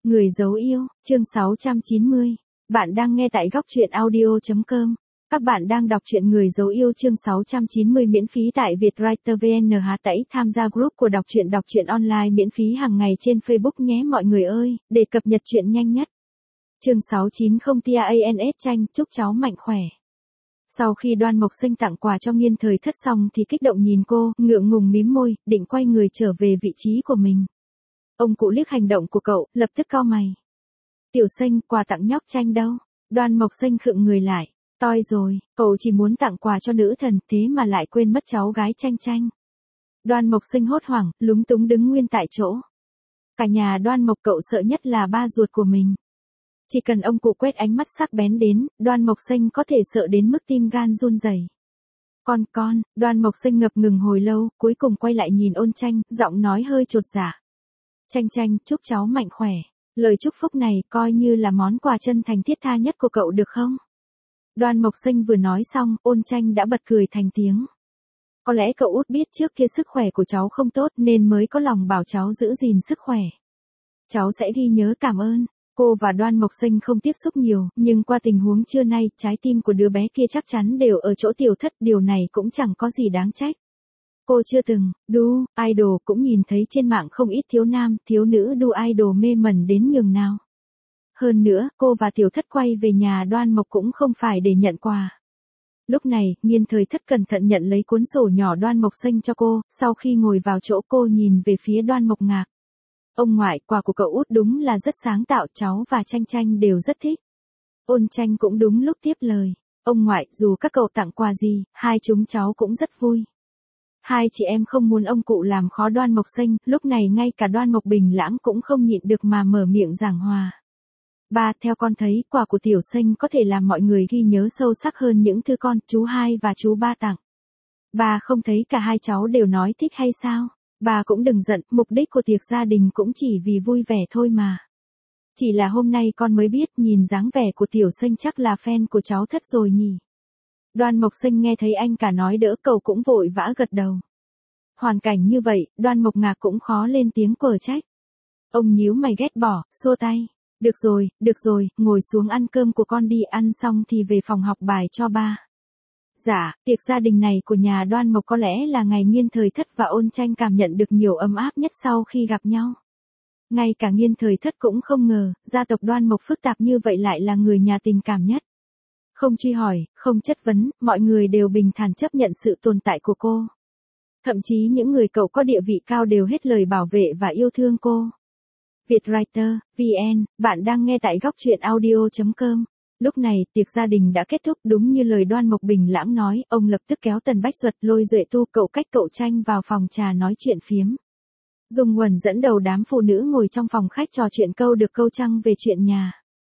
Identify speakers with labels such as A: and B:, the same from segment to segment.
A: Người dấu yêu, chương 690. Bạn đang nghe tại góc truyện audio.com. Các bạn đang đọc truyện Người dấu yêu chương 690 miễn phí tại Vietwriter VN. Tẩy tham gia group của đọc truyện online miễn phí hàng ngày trên Facebook nhé mọi người ơi, để cập nhật truyện nhanh nhất. Chương 690 TANS tranh, chúc cháu mạnh khỏe. Sau khi Đoan Mộc Sinh tặng quà cho Nghiên Thời Thất xong thì kích động nhìn cô, ngượng ngùng mím môi, định quay người trở về vị trí của mình. Ông cụ liếc hành động của cậu, lập tức cau mày. Tiểu Sinh, quà tặng nhóc Tranh đâu? Đoan Mộc Sinh khựng người lại. Toi rồi, cậu chỉ muốn tặng quà cho nữ thần thế mà lại quên mất cháu gái Tranh. Đoan Mộc Sinh hốt hoảng, lúng túng đứng nguyên tại chỗ. Cả nhà Đoan Mộc cậu sợ nhất là ba ruột của mình. Chỉ cần ông cụ quét ánh mắt sắc bén đến, Đoan Mộc Sinh có thể sợ đến mức tim gan run rẩy. Con, Đoan Mộc Sinh ngập ngừng hồi lâu, cuối cùng quay lại nhìn Ôn Tranh, giọng nói hơi chột dạ. Tranh, chúc cháu mạnh khỏe. Lời chúc phúc này coi như là món quà chân thành thiết tha nhất của cậu được không? Đoan Mộc Sinh vừa nói xong, Ôn Tranh đã bật cười thành tiếng. Có lẽ cậu út biết trước kia sức khỏe của cháu không tốt nên mới có lòng bảo cháu giữ gìn sức khỏe. Cháu sẽ ghi nhớ cảm ơn. Cô và Đoan Mộc Sinh không tiếp xúc nhiều, nhưng qua tình huống trưa nay, trái tim của đứa bé kia chắc chắn đều ở chỗ Tiểu Thất, điều này cũng chẳng có gì đáng trách. Cô chưa từng, idol cũng nhìn thấy trên mạng không ít thiếu nam, thiếu nữ idol mê mẩn đến nhường nào. Hơn nữa, cô và Tiểu Thất quay về nhà Đoan Mộc cũng không phải để nhận quà. Lúc này, Nghiên Thời Thất cẩn thận nhận lấy cuốn sổ nhỏ Đoan Mộc Sinh cho cô, sau khi ngồi vào chỗ cô nhìn về phía Đoan Mộc Ngạc. Ông ngoại, quà của cậu út đúng là rất sáng tạo, cháu và Tranh đều rất thích. Ôn Tranh cũng đúng lúc tiếp lời. Ông ngoại, dù các cậu tặng quà gì, hai chúng cháu cũng rất vui. Hai chị em không muốn ông cụ làm khó Đoan Mộc Sinh, lúc này ngay cả Đoan Mộc Bình Lãng cũng không nhịn được mà mở miệng giảng hòa. Ba, theo con thấy, quà của Tiểu Sinh có thể làm mọi người ghi nhớ sâu sắc hơn những thứ con, chú hai và chú ba tặng. Ba không thấy cả hai cháu đều nói thích hay sao? Bà cũng đừng giận, mục đích của tiệc gia đình cũng chỉ vì vui vẻ thôi mà. Chỉ là hôm nay con mới biết, nhìn dáng vẻ của Tiểu Sinh chắc là fan của cháu Thất rồi nhỉ. Đoan Mộc Sinh nghe thấy anh cả nói đỡ cậu cũng vội vã gật đầu. Hoàn cảnh như vậy, Đoan Mộc Ngạc cũng khó lên tiếng quở trách. Ông nhíu mày ghét bỏ, xua tay. Được rồi, ngồi xuống ăn cơm của con đi, ăn xong thì về phòng học bài cho ba. Dạ, tiệc gia đình này của nhà Đoan Mộc có lẽ là ngày Nghiên Thời Thất và Ôn Tranh cảm nhận được nhiều ấm áp nhất sau khi gặp nhau. Ngay cả Nghiên Thời Thất cũng không ngờ, gia tộc Đoan Mộc phức tạp như vậy lại là người nhà tình cảm nhất. Không truy hỏi, không chất vấn, mọi người đều bình thản chấp nhận sự tồn tại của cô. Thậm chí những người cậu có địa vị cao đều hết lời bảo vệ và yêu thương cô. Vietwriter, VN, bạn đang nghe tại góc truyện audio.com. Lúc này, tiệc gia đình đã kết thúc đúng như lời Đoan Mộc Bình Lãng nói, ông lập tức kéo Tần Bách Duật lôi Duệ Tu cậu cách cậu Tranh vào phòng trà nói chuyện phiếm. Dung Huẩn dẫn đầu đám phụ nữ ngồi trong phòng khách trò chuyện câu được câu trăng về chuyện nhà.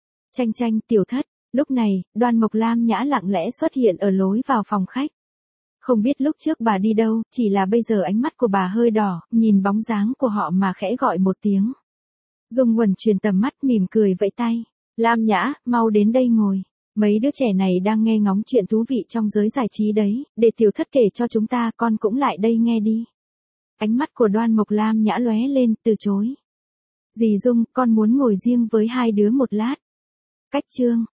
A: Tranh, Tiểu Thất. Lúc này, Đoan Mộc Lam Nhã lặng lẽ xuất hiện ở lối vào phòng khách. Không biết lúc trước bà đi đâu, chỉ là bây giờ ánh mắt của bà hơi đỏ, nhìn bóng dáng của họ mà khẽ gọi một tiếng. Dung Huẩn truyền tầm mắt mỉm cười vẫy tay. Lam Nhã, mau đến đây ngồi. Mấy đứa trẻ này đang nghe ngóng chuyện thú vị trong giới giải trí đấy, để Tiểu Thất kể cho chúng ta, con cũng lại đây nghe đi. Ánh mắt của Đoan Mộc Lam Nhã lóe lên, từ chối. Dì Dung, con muốn ngồi riêng với hai đứa một lát. Cách chương,